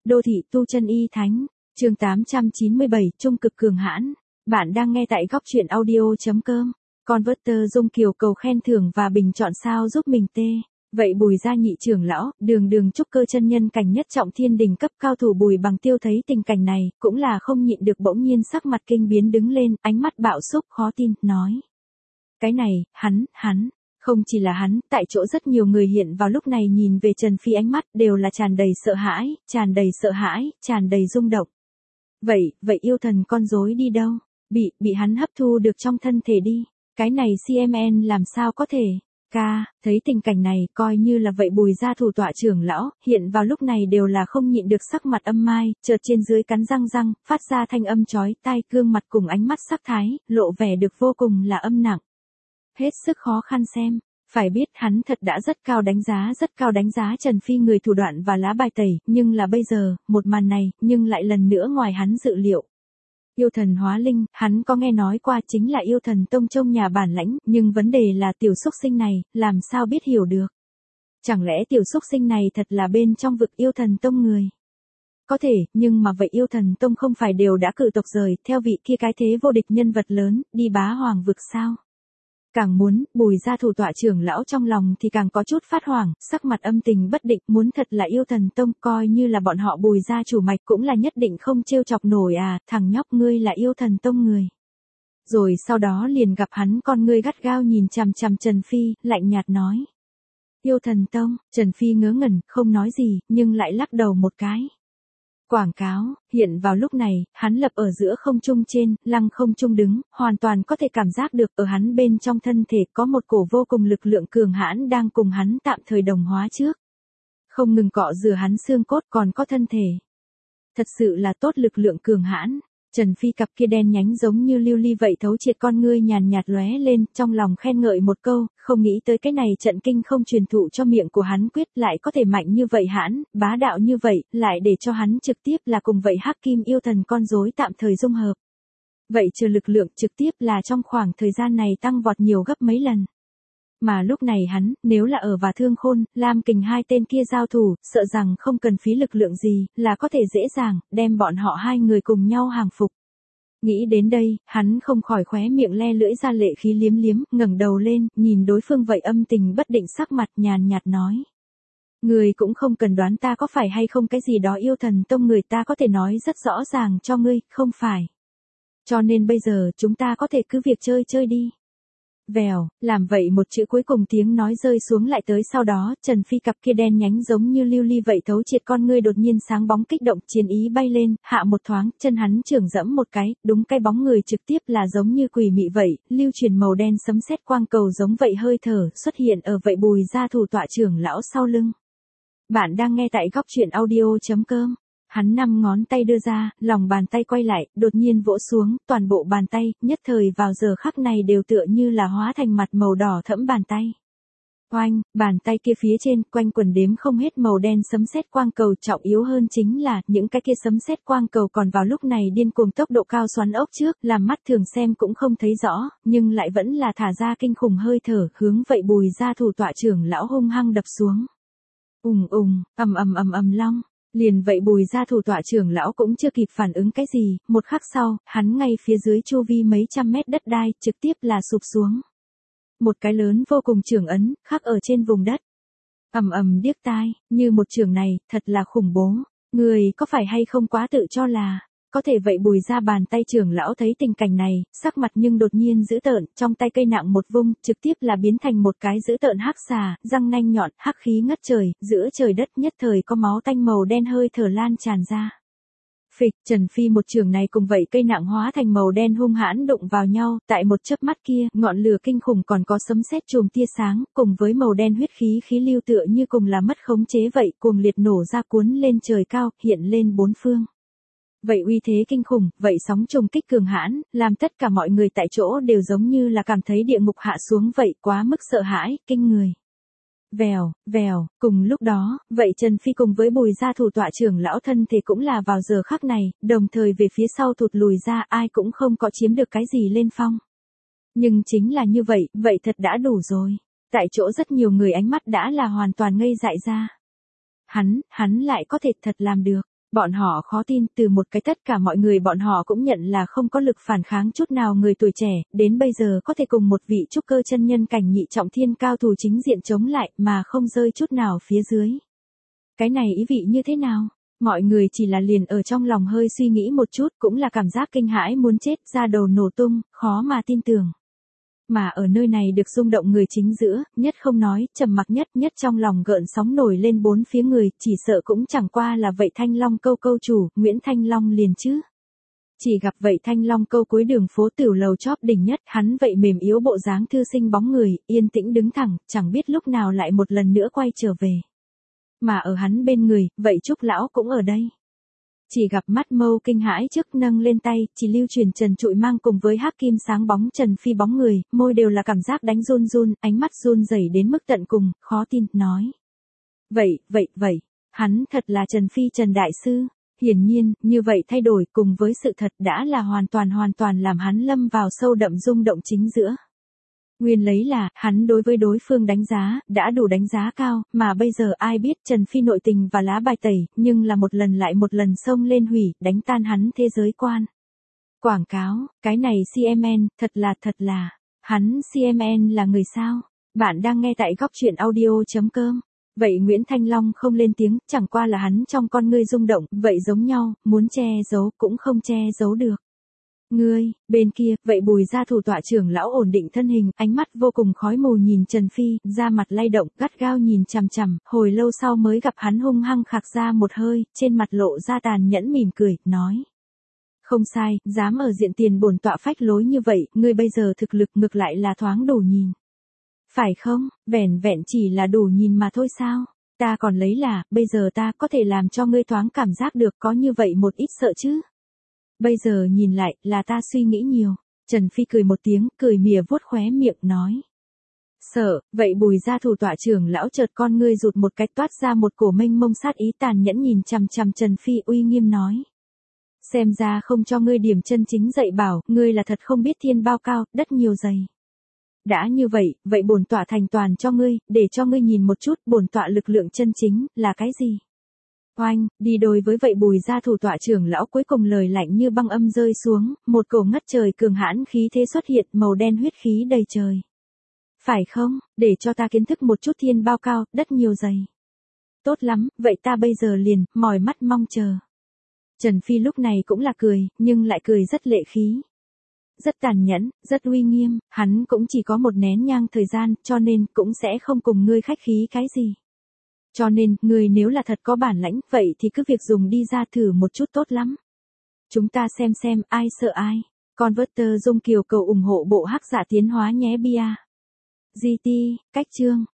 Đô thị tu chân y thánh, chương 897, trung cực cường hãn. Bạn đang nghe tại góc truyện audio.com. Converter Dung Kiều cầu khen thưởng và bình chọn sao giúp mình tê. Vậy Bùi gia nhị trưởng lão, đường trúc cơ chân nhân cảnh nhất trọng thiên đình cấp cao thủ Bùi Bằng Tiêu thấy tình cảnh này, cũng là không nhịn được bỗng nhiên sắc mặt kinh biến đứng lên, ánh mắt bạo xúc khó tin, nói. Cái này, hắn. Không chỉ là hắn, tại chỗ rất nhiều người hiện vào lúc này nhìn về Trần Phi ánh mắt đều là tràn đầy sợ hãi, tràn đầy rung động. Vậy yêu thần con rối đi đâu? Bị hắn hấp thu được trong thân thể đi. Cái này CMN làm sao có thể? Thấy tình cảnh này, coi như là vậy Bùi gia thủ tọa trưởng lão, hiện vào lúc này đều là không nhịn được sắc mặt âm mai, chợt trên dưới cắn răng, phát ra thanh âm chói tai, gương mặt cùng ánh mắt sắc thái, lộ vẻ được vô cùng là âm nặng. Hết sức khó khăn xem. Phải biết hắn thật đã rất cao đánh giá Trần Phi người thủ đoạn và lá bài tẩy, nhưng là bây giờ, một màn này, nhưng lại lần nữa ngoài hắn dự liệu. Yêu thần hóa linh, hắn có nghe nói qua chính là yêu thần tông trong nhà bản lãnh, nhưng vấn đề là tiểu xúc sinh này, làm sao biết hiểu được. Chẳng lẽ tiểu xúc sinh này thật là bên trong vực yêu thần tông người? Có thể, nhưng mà vậy yêu thần tông không phải đều đã cự tộc rời, theo vị kia cái thế vô địch nhân vật lớn, đi bá hoàng vực sao? Càng muốn, Bùi gia thủ tọa trưởng lão trong lòng thì càng có chút phát hoảng, sắc mặt âm tình bất định, muốn thật là yêu thần tông, coi như là bọn họ Bùi gia chủ mạch cũng là nhất định không trêu chọc nổi à, thằng nhóc ngươi là yêu thần tông người. Rồi sau đó liền gặp hắn con ngươi gắt gao nhìn chằm Trần Phi, lạnh nhạt nói. Yêu thần tông, Trần Phi ngớ ngẩn, không nói gì, nhưng lại lắc đầu một cái. Quảng cáo, hiện vào lúc này, hắn lập ở giữa không trung trên, lăng không trung đứng, hoàn toàn có thể cảm giác được ở hắn bên trong thân thể có một cổ vô cùng lực lượng cường hãn đang cùng hắn tạm thời đồng hóa trước. Không ngừng cọ rửa hắn xương cốt còn có thân thể. Thật sự là tốt lực lượng cường hãn. Trần Phi cặp kia đen nhánh giống như lưu ly vậy thấu triệt con ngươi nhàn nhạt lóe lên, trong lòng khen ngợi một câu, không nghĩ tới cái này trận kinh không truyền thụ cho miệng của hắn quyết lại có thể mạnh như vậy hãn, bá đạo như vậy, lại để cho hắn trực tiếp là cùng vậy hắc kim yêu thần con rối tạm thời dung hợp. Vậy chờ lực lượng trực tiếp là trong khoảng thời gian này tăng vọt nhiều gấp mấy lần. Mà lúc này hắn, nếu là ở và Thương Khôn, Lam Kình hai tên kia giao thủ, sợ rằng không cần phí lực lượng gì, là có thể dễ dàng, đem bọn họ hai người cùng nhau hàng phục. Nghĩ đến đây, hắn không khỏi khóe miệng le lưỡi ra lệ khí liếm, ngẩng đầu lên, nhìn đối phương vậy âm tình bất định sắc mặt nhàn nhạt nói. Người cũng không cần đoán ta có phải hay không cái gì đó yêu thần tông người ta có thể nói rất rõ ràng cho ngươi, không phải. Cho nên bây giờ chúng ta có thể cứ việc chơi đi. Vèo, làm vậy một chữ cuối cùng tiếng nói rơi xuống lại tới sau đó, Trần Phi cặp kia đen nhánh giống như lưu ly vậy thấu triệt con ngươi đột nhiên sáng bóng kích động chiến ý bay lên, hạ một thoáng, chân hắn trưởng dẫm một cái, đúng cái bóng người trực tiếp là giống như quỷ mị vậy, lưu truyền màu đen sấm sét quang cầu giống vậy hơi thở, xuất hiện ở vậy Bùi gia thủ tọa trưởng lão sau lưng. Bạn đang nghe tại góc truyện audio.com. Hắn 5 ngón tay đưa ra, lòng bàn tay quay lại, đột nhiên vỗ xuống, toàn bộ bàn tay, nhất thời vào giờ khắc này đều tựa như là hóa thành mặt màu đỏ thẫm bàn tay. Oanh, bàn tay kia phía trên, quanh quần đếm không hết màu đen sấm sét quang cầu, trọng yếu hơn chính là, những cái kia sấm sét quang cầu còn vào lúc này điên cuồng tốc độ cao xoắn ốc trước, làm mắt thường xem cũng không thấy rõ, nhưng lại vẫn là thả ra kinh khủng hơi thở, hướng vậy Bùi gia thủ tọa trưởng lão hung hăng đập xuống. Ầm long. Liền vậy Bùi gia thủ tọa trưởng lão cũng chưa kịp phản ứng cái gì, một khắc sau, hắn ngay phía dưới chu vi mấy trăm mét đất đai, trực tiếp là sụp xuống. Một cái lớn vô cùng chưởng ấn, khắc ở trên vùng đất. Điếc tai, như một chưởng này, thật là khủng bố. Người có phải hay không quá tự cho là, có thể vậy Bùi gia bàn tay trưởng lão thấy tình cảnh này, sắc mặt nhưng đột nhiên dữ tợn, trong tay cây nặng một vung, trực tiếp là biến thành một cái dữ tợn hắc xà, răng nanh nhọn, hắc khí ngất trời, giữa trời đất nhất thời có máu tanh màu đen hơi thở lan tràn ra. Phịch, Trần Phi một trường này cùng vậy cây nặng hóa thành màu đen hung hãn đụng vào nhau, tại một chớp mắt kia, ngọn lửa kinh khủng còn có sấm sét chùm tia sáng, cùng với màu đen huyết khí lưu tựa như cùng là mất khống chế vậy, cuồng liệt nổ ra cuốn lên trời cao, hiện lên bốn phương. Vậy uy thế kinh khủng, vậy sóng trùng kích cường hãn, làm tất cả mọi người tại chỗ đều giống như là cảm thấy địa ngục hạ xuống vậy, quá mức sợ hãi, kinh người. Vèo, cùng lúc đó, vậy Trần Phi cùng với Bùi gia thủ tọa trưởng lão thân thể cũng là vào giờ khắc này, đồng thời về phía sau thụt lùi ra, ai cũng không có chiếm được cái gì lên phong. Nhưng chính là như vậy, vậy thật đã đủ rồi. Tại chỗ rất nhiều người ánh mắt đã là hoàn toàn ngây dại ra. Hắn lại có thể thật làm được. Bọn họ khó tin, từ một cái tất cả mọi người bọn họ cũng nhận là không có lực phản kháng chút nào người tuổi trẻ, đến bây giờ có thể cùng một vị trúc cơ chân nhân cảnh nhị trọng thiên cao thủ chính diện chống lại mà không rơi chút nào phía dưới. Cái này ý vị như thế nào? Mọi người chỉ là liền ở trong lòng hơi suy nghĩ một chút cũng là cảm giác kinh hãi muốn chết, da đầu nổ tung, khó mà tin tưởng. Mà ở nơi này được rung động người chính giữa, nhất không nói, trầm mặc nhất trong lòng gợn sóng nổi lên bốn phía người, chỉ sợ cũng chẳng qua là vậy Thanh Long câu câu chủ, Nguyễn Thanh Long liền chứ. Chỉ gặp vậy Thanh Long câu cuối đường phố tiểu lầu chóp đỉnh nhất, hắn vậy mềm yếu bộ dáng thư sinh bóng người, yên tĩnh đứng thẳng, chẳng biết lúc nào lại một lần nữa quay trở về. Mà ở hắn bên người, vậy Trúc lão cũng ở đây. Chỉ gặp mắt mâu kinh hãi trước nâng lên tay, chỉ lưu truyền trần trụi mang cùng với hắc kim sáng bóng Trần Phi bóng người, môi đều là cảm giác đánh run, ánh mắt run rẩy đến mức tận cùng, khó tin, nói. Vậy, hắn thật là Trần Phi Trần Đại Sư. Hiển nhiên, như vậy thay đổi cùng với sự thật đã là hoàn toàn làm hắn lâm vào sâu đậm rung động chính giữa. Nguyên lấy là, hắn đối với đối phương đánh giá, đã đủ đánh giá cao, mà bây giờ ai biết Trần Phi nội tình và lá bài tẩy, nhưng là một lần lại một lần xông lên hủy, đánh tan hắn thế giới quan. Quảng cáo, cái này CMN, thật là, hắn CMN là người sao? Bạn đang nghe tại góc truyện audio.com. Vậy Nguyễn Thanh Long không lên tiếng, chẳng qua là hắn trong con ngươi rung động, vậy giống nhau, muốn che giấu cũng không che giấu được. Ngươi, bên kia, vậy Bùi gia thủ tọa trưởng lão ổn định thân hình, ánh mắt vô cùng khói mù nhìn Trần Phi, da mặt lay động, gắt gao nhìn chằm, hồi lâu sau mới gặp hắn hung hăng khạc ra một hơi, trên mặt lộ ra tàn nhẫn mỉm cười, nói. Không sai, dám ở diện tiền bổn tọa phách lối như vậy, ngươi bây giờ thực lực ngược lại là thoáng đủ nhìn. Phải không, vẻn chỉ là đủ nhìn mà thôi sao? Ta còn lấy là, bây giờ ta có thể làm cho ngươi thoáng cảm giác được có như vậy một ít sợ chứ? Bây giờ nhìn lại, là ta suy nghĩ nhiều. Trần Phi cười một tiếng, cười mỉa vuốt khóe miệng, nói. Sợ, vậy Bùi gia thủ tọa trưởng lão chợt con ngươi rụt một cái toát ra một cổ mênh mông sát ý tàn nhẫn nhìn chằm Trần Phi uy nghiêm nói. Xem ra không cho ngươi điểm chân chính dạy bảo, ngươi là thật không biết thiên bao cao, đất nhiều dày. Đã như vậy, vậy bổn tọa thành toàn cho ngươi, để cho ngươi nhìn một chút bổn tọa lực lượng chân chính, là cái gì? Oanh, đi đôi với vậy Bùi gia thủ tọa trưởng lão cuối cùng lời lạnh như băng âm rơi xuống, một cổ ngất trời cường hãn khí thế xuất hiện, màu đen huyết khí đầy trời. Phải không, để cho ta kiến thức một chút thiên bao cao, đất nhiều dày. Tốt lắm, vậy ta bây giờ liền, mỏi mắt mong chờ. Trần Phi lúc này cũng là cười, nhưng lại cười rất lệ khí. Rất tàn nhẫn, rất uy nghiêm, hắn cũng chỉ có một nén nhang thời gian, cho nên cũng sẽ không cùng ngươi khách khí cái gì. Cho nên, ngươi nếu là thật có bản lãnh, vậy thì cứ việc dùng đi ra thử một chút tốt lắm. Chúng ta xem ai sợ ai. Converter Dung Kiều cầu ủng hộ bộ hắc giả tiến hóa nhé bia. GT, cách chương.